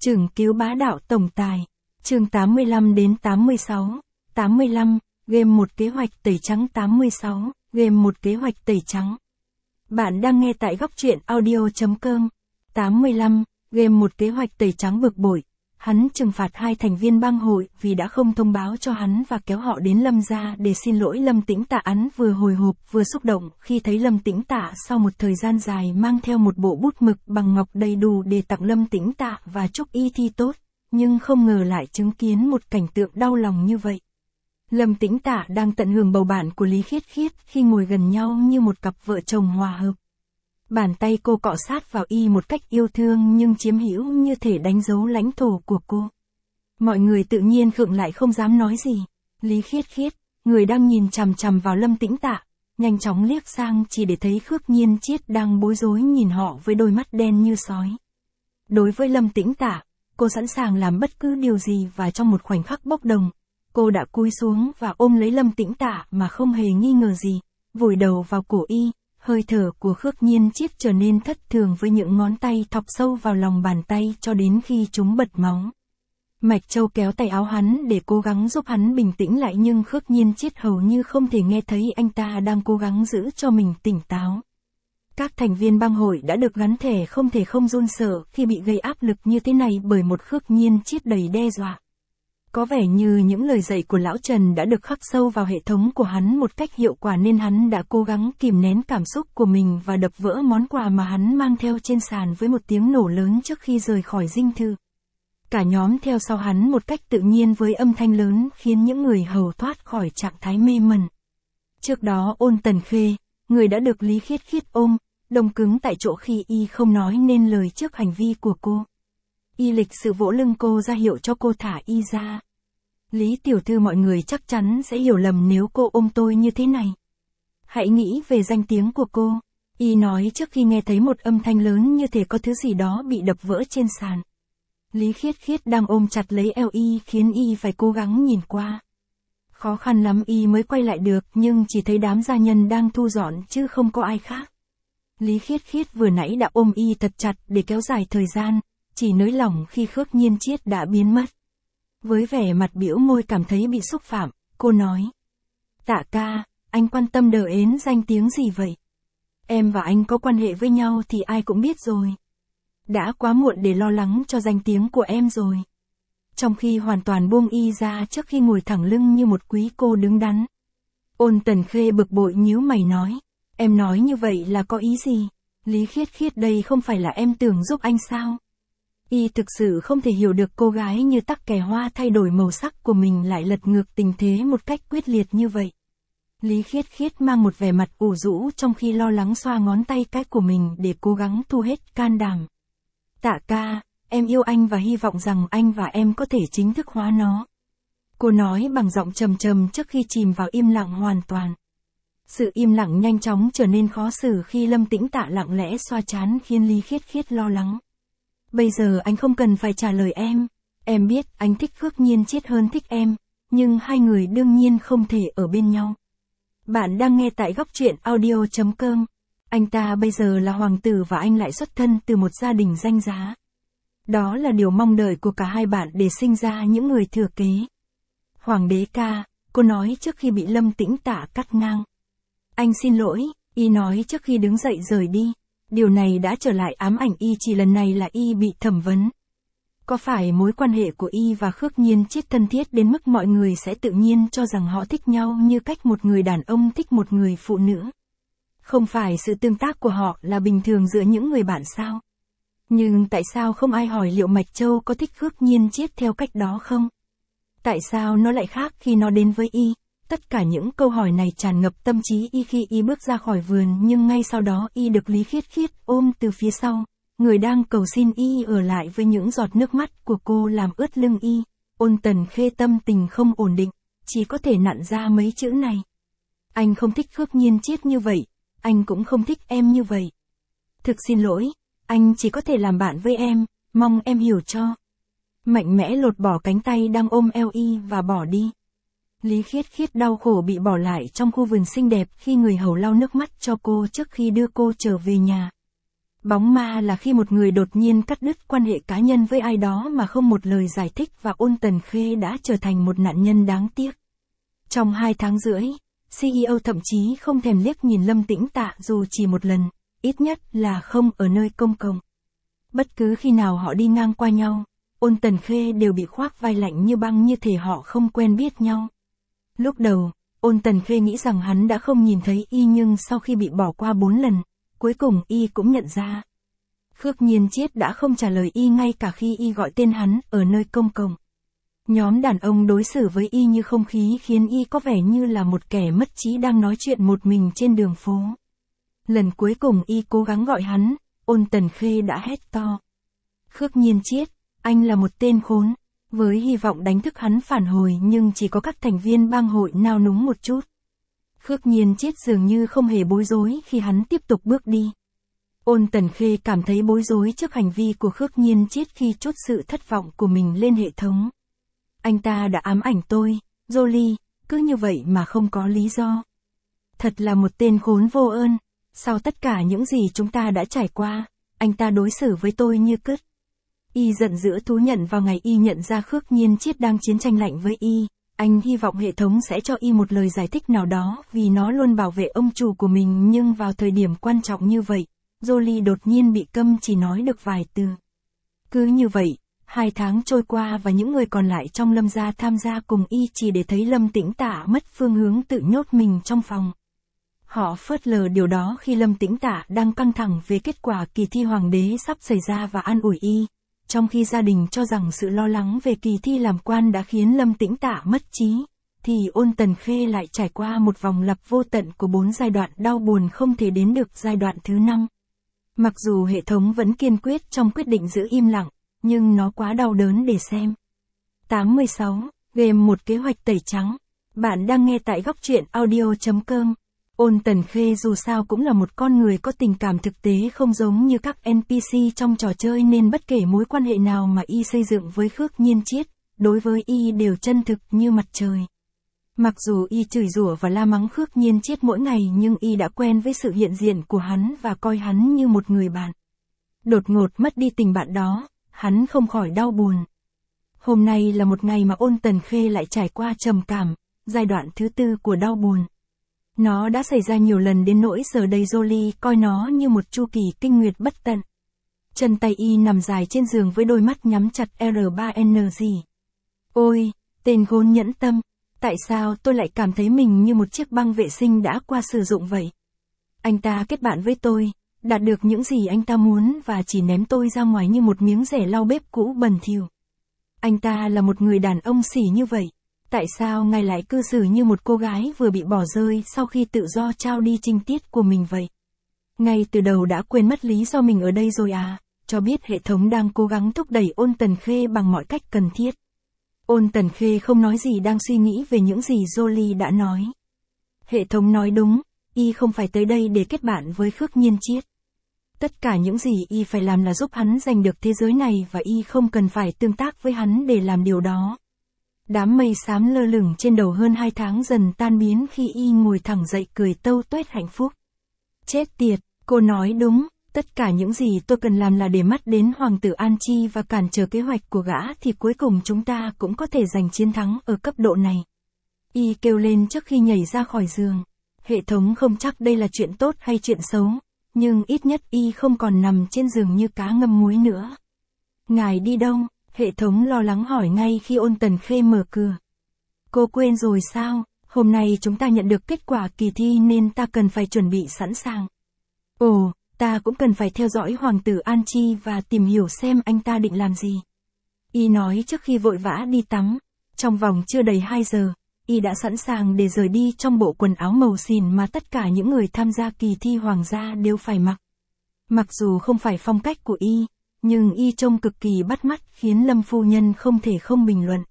Chừng cứu bá đạo tổng tài. Chương 85 đến 86. 85. Game một kế hoạch tẩy trắng. 86. Game một kế hoạch tẩy trắng. Bạn đang nghe tại góc truyện audio.com. 85. Game một kế hoạch tẩy trắng bực bội. Hắn trừng phạt hai thành viên bang hội vì đã không thông báo cho hắn và kéo họ đến Lâm gia để xin lỗi Lâm Tĩnh Tạ. Hắn vừa hồi hộp vừa xúc động khi thấy Lâm Tĩnh Tạ sau một thời gian dài mang theo một bộ bút mực bằng ngọc đầy đủ để tặng Lâm Tĩnh Tạ và chúc y thi tốt, nhưng không ngờ lại chứng kiến một cảnh tượng đau lòng như vậy. Lâm Tĩnh Tạ đang tận hưởng bầu bạn của Lý Khiết Khiết khi ngồi gần nhau như một cặp vợ chồng hòa hợp. Bàn tay cô cọ sát vào y một cách yêu thương nhưng chiếm hữu như thể đánh dấu lãnh thổ của cô. Mọi người tự nhiên khựng lại không dám nói gì. Lý Khiết Khiết, người đang nhìn chằm chằm vào Lâm Tĩnh Tạ, nhanh chóng liếc sang chỉ để thấy Khước Nhiên Chiết đang bối rối nhìn họ với đôi mắt đen như sói. Đối với Lâm Tĩnh Tạ, cô sẵn sàng làm bất cứ điều gì và trong một khoảnh khắc bốc đồng, cô đã cúi xuống và ôm lấy Lâm Tĩnh Tạ mà không hề nghi ngờ gì, vùi đầu vào cổ y. Hơi thở của Khước Nhiên Chiết trở nên thất thường với những ngón tay thọc sâu vào lòng bàn tay cho đến khi chúng bật máu. Mạch Châu kéo tay áo hắn để cố gắng giúp hắn bình tĩnh lại nhưng Khước Nhiên Chiết hầu như không thể nghe thấy anh ta đang cố gắng giữ cho mình tỉnh táo. Các thành viên bang hội đã được gắn thẻ không thể không run sợ khi bị gây áp lực như thế này bởi một Khước Nhiên Chiết đầy đe dọa. Có vẻ như những lời dạy của Lão Trần đã được khắc sâu vào hệ thống của hắn một cách hiệu quả nên hắn đã cố gắng kìm nén cảm xúc của mình và đập vỡ món quà mà hắn mang theo trên sàn với một tiếng nổ lớn trước khi rời khỏi dinh thự. Cả nhóm theo sau hắn một cách tự nhiên với âm thanh lớn khiến những người hầu thoát khỏi trạng thái mê mẩn. Trước đó Ôn Tần Khê, người đã được Lý Khiết Khiết ôm, đông cứng tại chỗ khi y không nói nên lời trước hành vi của cô. Y lịch sự vỗ lưng cô ra hiệu cho cô thả y ra. Lý tiểu thư, mọi người chắc chắn sẽ hiểu lầm nếu cô ôm tôi như thế này. Hãy nghĩ về danh tiếng của cô. Y nói trước khi nghe thấy một âm thanh lớn như thể có thứ gì đó bị đập vỡ trên sàn. Lý Khiết Khiết đang ôm chặt lấy eo y khiến y phải cố gắng nhìn qua. Khó khăn lắm y mới quay lại được nhưng chỉ thấy đám gia nhân đang thu dọn chứ không có ai khác. Lý Khiết Khiết vừa nãy đã ôm y thật chặt để kéo dài thời gian, chỉ nới lỏng khi Khước Nhiên Chiết đã biến mất. Với vẻ mặt bĩu môi cảm thấy bị xúc phạm, cô nói. Tạ ca, anh quan tâm đờ ến danh tiếng gì vậy? Em và anh có quan hệ với nhau thì ai cũng biết rồi. Đã quá muộn để lo lắng cho danh tiếng của em rồi. Trong khi hoàn toàn buông y ra trước khi ngồi thẳng lưng như một quý cô đứng đắn. Ôn Tần Khê bực bội nhíu mày nói. Em nói như vậy là có ý gì? Lý Khiết Khiết, đây không phải là em tưởng giúp anh sao? Y thực sự không thể hiểu được cô gái như Tắc Kè Hoa thay đổi màu sắc của mình lại lật ngược tình thế một cách quyết liệt như vậy. Lý Khiết Khiết mang một vẻ mặt ủ rũ trong khi lo lắng xoa ngón tay cái của mình để cố gắng thu hết can đảm. Tạ ca, em yêu anh và hy vọng rằng anh và em có thể chính thức hóa nó. Cô nói bằng giọng trầm trầm trước khi chìm vào im lặng hoàn toàn. Sự im lặng nhanh chóng trở nên khó xử khi Lâm Tĩnh Tạ lặng lẽ xoa trán khiến Lý Khiết Khiết lo lắng. Bây giờ anh không cần phải trả lời em biết anh thích Khước Nhiên Chiết hơn thích em, nhưng hai người đương nhiên không thể ở bên nhau. Bạn đang nghe tại góc truyện audio.com. Anh ta bây giờ là hoàng tử và anh lại xuất thân từ một gia đình danh giá. Đó là điều mong đợi của cả hai bạn để sinh ra những người thừa kế. Hoàng đế ca, cô nói trước khi bị Lâm Tĩnh Tạ cắt ngang. Anh xin lỗi, y nói trước khi đứng dậy rời đi. Điều này đã trở lại ám ảnh y, chỉ lần này là y bị thẩm vấn. Có phải mối quan hệ của y và Khước Nhiên Chiết thân thiết đến mức mọi người sẽ tự nhiên cho rằng họ thích nhau như cách một người đàn ông thích một người phụ nữ? Không phải sự tương tác của họ là bình thường giữa những người bạn sao? Nhưng tại sao không ai hỏi liệu Mạch Châu có thích Khước Nhiên Chiết theo cách đó không? Tại sao nó lại khác khi nó đến với y? Tất cả những câu hỏi này tràn ngập tâm trí y khi y bước ra khỏi vườn nhưng ngay sau đó y được Lý Khiết Khiết ôm từ phía sau. Người đang cầu xin y ở lại với những giọt nước mắt của cô làm ướt lưng y. Ôn Tần Khê tâm tình không ổn định, chỉ có thể nặn ra mấy chữ này. Anh không thích Khước Nhiên Chiết như vậy, anh cũng không thích em như vậy. Thực xin lỗi, anh chỉ có thể làm bạn với em, mong em hiểu cho. Mạnh mẽ lột bỏ cánh tay đang ôm eo y và bỏ đi. Lý Khiết Khiết đau khổ bị bỏ lại trong khu vườn xinh đẹp khi người hầu lau nước mắt cho cô trước khi đưa cô trở về nhà. Bóng ma là khi một người đột nhiên cắt đứt quan hệ cá nhân với ai đó mà không một lời giải thích, và Ôn Tần Khê đã trở thành một nạn nhân đáng tiếc. Trong 2 tháng rưỡi, CEO thậm chí không thèm liếc nhìn Lâm Tĩnh Tạ dù chỉ một lần, ít nhất là không ở nơi công cộng. Bất cứ khi nào họ đi ngang qua nhau, Ôn Tần Khê đều bị khoác vai lạnh như băng, như thể họ không quen biết nhau. Lúc đầu, Ôn Tần Khê nghĩ rằng hắn đã không nhìn thấy y, nhưng sau khi bị bỏ qua 4 lần, cuối cùng y cũng nhận ra. Khước Nhiên Chiết đã không trả lời y ngay cả khi y gọi tên hắn ở nơi công cộng. Nhóm đàn ông đối xử với y như không khí, khiến y có vẻ như là một kẻ mất trí đang nói chuyện một mình trên đường phố. Lần cuối cùng y cố gắng gọi hắn, Ôn Tần Khê đã hét to. Khước Nhiên Chiết, anh là một tên khốn, với hy vọng đánh thức hắn phản hồi, nhưng chỉ có các thành viên bang hội nao núng một chút. Khước Nhiên Chiết dường như không hề bối rối khi hắn tiếp tục bước đi. Ôn Tần Khê cảm thấy bối rối trước hành vi của Khước Nhiên Chiết khi trút sự thất vọng của mình lên hệ thống. Anh ta đã ám ảnh tôi, Jolie, cứ như vậy mà không có lý do. Thật là một tên khốn vô ơn, sau tất cả những gì chúng ta đã trải qua, anh ta đối xử với tôi như cứt. Y giận dữ thú nhận vào ngày y nhận ra Khước Nhiên Chiết đang chiến tranh lạnh với y. Anh hy vọng hệ thống sẽ cho y một lời giải thích nào đó, vì nó luôn bảo vệ ông chủ của mình, nhưng vào thời điểm quan trọng như vậy, Jolie đột nhiên bị câm chỉ nói được vài từ. Cứ như vậy, 2 tháng trôi qua và những người còn lại trong Lâm gia tham gia cùng y chỉ để thấy Lâm Tĩnh Tạ mất phương hướng tự nhốt mình trong phòng. Họ phớt lờ điều đó khi Lâm Tĩnh Tạ đang căng thẳng về kết quả kỳ thi hoàng đế sắp xảy ra và an ủi y. Trong khi gia đình cho rằng sự lo lắng về kỳ thi làm quan đã khiến Lâm Tĩnh Tạ mất trí, thì Ôn Tần Khê lại trải qua một vòng lặp vô tận của 4 giai đoạn đau buồn không thể đến được giai đoạn thứ 5. Mặc dù hệ thống vẫn kiên quyết trong quyết định giữ im lặng, nhưng nó quá đau đớn để xem. 86. Game một kế hoạch tẩy trắng. Bạn đang nghe tại góc truyện audio.com. Ôn Tần Khê dù sao cũng là một con người có tình cảm thực tế, không giống như các NPC trong trò chơi, nên bất kể mối quan hệ nào mà y xây dựng với Khước Nhiên Chiết, đối với y đều chân thực như mặt trời. Mặc dù y chửi rủa và la mắng Khước Nhiên Chiết mỗi ngày, nhưng y đã quen với sự hiện diện của hắn và coi hắn như một người bạn. Đột ngột mất đi tình bạn đó, hắn không khỏi đau buồn. Hôm nay là một ngày mà Ôn Tần Khê lại trải qua trầm cảm, giai đoạn thứ 4 của đau buồn. Nó đã xảy ra nhiều lần đến nỗi giờ đây Jolie coi nó như một chu kỳ kinh nguyệt bất tận. Chân tay y nằm dài trên giường với đôi mắt nhắm chặt. R3NG. Ôi, tên khốn nhẫn tâm, tại sao tôi lại cảm thấy mình như một chiếc băng vệ sinh đã qua sử dụng vậy? Anh ta kết bạn với tôi, đạt được những gì anh ta muốn và chỉ ném tôi ra ngoài như một miếng rẻ lau bếp cũ bẩn thỉu. Anh ta là một người đàn ông xỉ như vậy. Tại sao ngài lại cư xử như một cô gái vừa bị bỏ rơi sau khi tự do trao đi trinh tiết của mình vậy? Ngay từ đầu đã quên mất lý do mình ở đây rồi à? Cho biết hệ thống đang cố gắng thúc đẩy Ôn Tần Khê bằng mọi cách cần thiết. Ôn Tần Khê không nói gì, đang suy nghĩ về những gì Jolie đã nói. Hệ thống nói đúng, y không phải tới đây để kết bạn với Khước Nhiên Chiết. Tất cả những gì y phải làm là giúp hắn giành được thế giới này, và y không cần phải tương tác với hắn để làm điều đó. Đám mây xám lơ lửng trên đầu hơn 2 tháng dần tan biến khi y ngồi thẳng dậy cười tâu tuét hạnh phúc. Chết tiệt, cô nói đúng, tất cả những gì tôi cần làm là để mắt đến Hoàng tử An Chi và cản trở kế hoạch của gã, thì cuối cùng chúng ta cũng có thể giành chiến thắng ở cấp độ này. Y kêu lên trước khi nhảy ra khỏi giường. Hệ thống không chắc đây là chuyện tốt hay chuyện xấu, nhưng ít nhất y không còn nằm trên giường như cá ngâm muối nữa. Ngài đi đâu? Hệ thống lo lắng hỏi ngay khi Ôn Tần Khê mở cửa. Cô quên rồi sao? Hôm nay chúng ta nhận được kết quả kỳ thi nên ta cần phải chuẩn bị sẵn sàng. Ồ, ta cũng cần phải theo dõi Hoàng tử An Chi và tìm hiểu xem anh ta định làm gì. Y nói trước khi vội vã đi tắm. Trong vòng chưa đầy 2 giờ, y đã sẵn sàng để rời đi trong bộ quần áo màu xỉn mà tất cả những người tham gia kỳ thi hoàng gia đều phải mặc. Mặc dù không phải phong cách của y, nhưng y trông cực kỳ bắt mắt khiến Lâm phu nhân không thể không bình luận.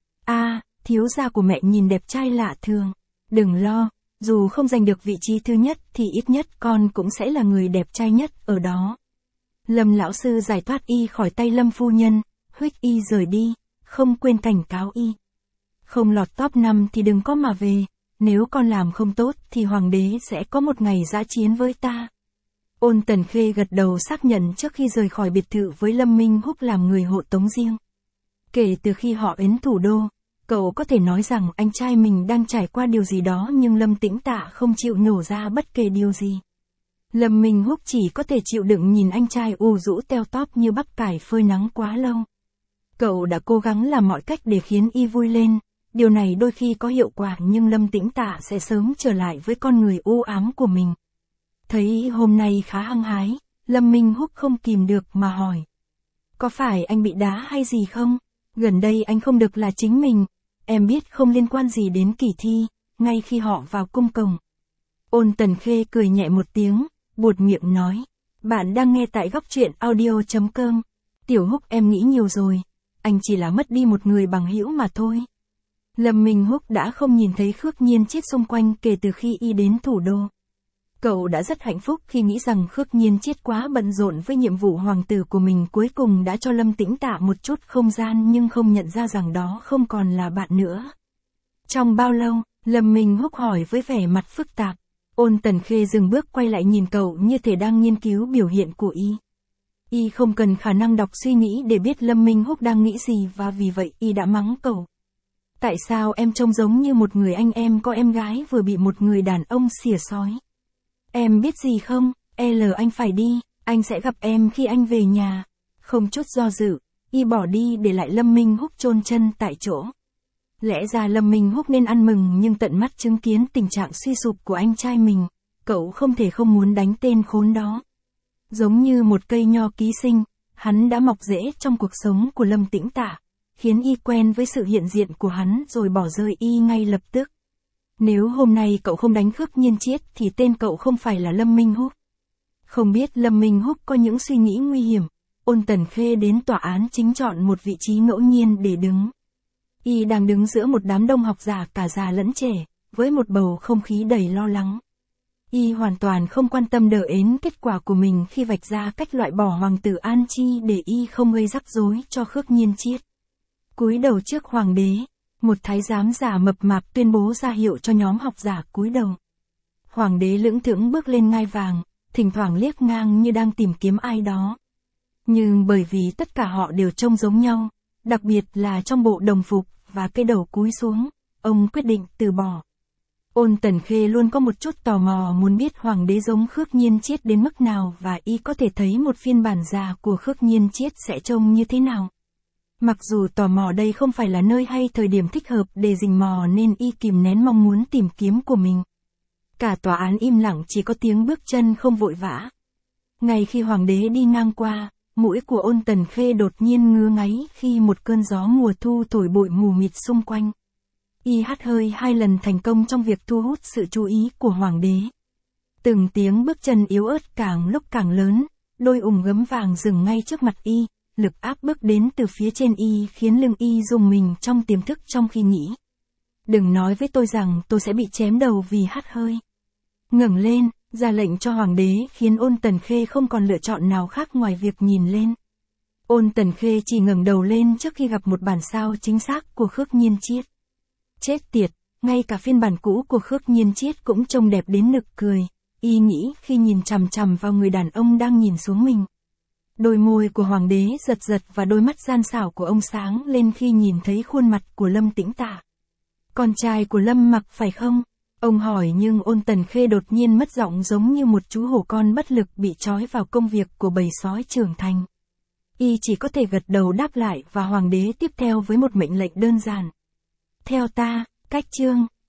Thiếu gia của mẹ nhìn đẹp trai lạ thường. Đừng lo, dù không giành được vị trí thứ nhất thì ít nhất con cũng sẽ là người đẹp trai nhất ở đó. Lâm lão sư giải thoát y khỏi tay Lâm phu nhân, huých y rời đi, không quên cảnh cáo y. Không lọt top 5 thì đừng có mà về, nếu con làm không tốt thì hoàng đế sẽ có một ngày dã chiến với ta. Ôn Tần Khê gật đầu xác nhận trước khi rời khỏi biệt thự với Lâm Minh Húc làm người hộ tống riêng. Kể từ khi họ đến thủ đô, cậu có thể nói rằng anh trai mình đang trải qua điều gì đó nhưng Lâm Tĩnh Tạ không chịu nhổ ra bất kể điều gì. Lâm Minh Húc chỉ có thể chịu đựng nhìn anh trai u rũ teo tóp như bắp cải phơi nắng quá lâu. Cậu đã cố gắng làm mọi cách để khiến y vui lên, điều này đôi khi có hiệu quả nhưng Lâm Tĩnh Tạ sẽ sớm trở lại với con người u ám của mình. Thấy hôm nay khá hăng hái, Lâm Minh Húc không kìm được mà hỏi. Có phải anh bị đá hay gì không? Gần đây anh không được là chính mình, em biết không liên quan gì đến kỳ thi, ngay khi họ vào cung cổng. Ôn Tần Khê cười nhẹ một tiếng, buột miệng nói. Bạn đang nghe tại góc truyện audio.com. Tiểu Húc em nghĩ nhiều rồi, anh chỉ là mất đi một người bằng hữu mà thôi. Lâm Minh Húc đã không nhìn thấy Khước Nhiên Chiết xung quanh kể từ khi y đến thủ đô. Cậu đã rất hạnh phúc khi nghĩ rằng Khước Nhiên Chiết quá bận rộn với nhiệm vụ hoàng tử của mình cuối cùng đã cho Lâm Tĩnh Tạ một chút không gian nhưng không nhận ra rằng đó không còn là bạn nữa. Trong bao lâu? Lâm Minh Húc hỏi với vẻ mặt phức tạp. Ôn Tần Khê dừng bước quay lại nhìn cậu như thể đang nghiên cứu biểu hiện của y. Y không cần khả năng đọc suy nghĩ để biết Lâm Minh Húc đang nghĩ gì và vì vậy y đã mắng cậu. Tại sao em trông giống như một người anh em có em gái vừa bị một người đàn ông xỉa xói? Em biết gì không, anh phải đi, anh sẽ gặp em khi anh về nhà. Không chút do dự, y bỏ đi để lại Lâm Minh Húc chôn chân tại chỗ. Lẽ ra Lâm Minh Húc nên ăn mừng nhưng tận mắt chứng kiến tình trạng suy sụp của anh trai mình, cậu không thể không muốn đánh tên khốn đó. Giống như một cây nho ký sinh, hắn đã mọc rễ trong cuộc sống của Lâm Tĩnh Tạ, khiến y quen với sự hiện diện của hắn rồi bỏ rơi y ngay lập tức. Nếu hôm nay cậu không đánh Khước Nhiên Chiết thì tên cậu không phải là Lâm Minh Húc. Không biết Lâm Minh Húc có những suy nghĩ nguy hiểm, Ôn Tần Khê đến tòa án chính chọn một vị trí ngẫu nhiên để đứng. Y đang đứng giữa một đám đông học giả cả già lẫn trẻ, với một bầu không khí đầy lo lắng. Y hoàn toàn không quan tâm đờ ến kết quả của mình khi vạch ra cách loại bỏ hoàng tử An Chi để y không gây rắc rối cho Khước Nhiên Chiết. Cúi đầu trước hoàng đế, một thái giám già mập mạp tuyên bố ra hiệu cho nhóm học giả cúi đầu. Hoàng đế lững thững bước lên ngai vàng, thỉnh thoảng liếc ngang như đang tìm kiếm ai đó. Nhưng bởi vì tất cả họ đều trông giống nhau, đặc biệt là trong bộ đồng phục và cái đầu cúi xuống, ông quyết định từ bỏ. Ôn Tần Khê luôn có một chút tò mò muốn biết hoàng đế giống Khước Nhiên Chiết đến mức nào và y có thể thấy một phiên bản già của Khước Nhiên Chiết sẽ trông như thế nào. Mặc dù tò mò đây không phải là nơi hay thời điểm thích hợp để rình mò nên y kìm nén mong muốn tìm kiếm của mình. Cả tòa án im lặng chỉ có tiếng bước chân không vội vã. Ngay khi hoàng đế đi ngang qua, mũi của Ôn Tần Khê đột nhiên ngứa ngáy khi một cơn gió mùa thu thổi bụi mù mịt xung quanh. Y hắt hơi 2 lần thành công trong việc thu hút sự chú ý của hoàng đế. Từng tiếng bước chân yếu ớt càng lúc càng lớn, đôi ủng gấm vàng dừng ngay trước mặt y, lực áp bức đến từ phía trên y khiến lưng y rùng mình trong tiềm thức trong khi nghĩ. Đừng nói với tôi rằng tôi sẽ bị chém đầu vì hắt hơi. Ngẩng lên, ra lệnh cho hoàng đế khiến Ôn Tần Khê không còn lựa chọn nào khác ngoài việc nhìn lên. Ôn Tần Khê chỉ ngẩng đầu lên trước khi gặp một bản sao chính xác của Khước Nhiên Chiết. Chết tiệt, ngay cả phiên bản cũ của Khước Nhiên Chiết cũng trông đẹp đến nực cười, y nghĩ khi nhìn chằm chằm vào người đàn ông đang nhìn xuống mình. Đôi môi của hoàng đế giật giật và đôi mắt gian xảo của ông sáng lên khi nhìn thấy khuôn mặt của Lâm Tĩnh Tạ. Con trai của Lâm Mặc phải không? Ông hỏi nhưng Ôn Tần Khê đột nhiên mất giọng giống như một chú hổ con bất lực bị trói vào công việc của bầy sói trưởng thành. Y chỉ có thể gật đầu đáp lại và hoàng đế tiếp theo với một mệnh lệnh đơn giản. Theo ta, cách chương.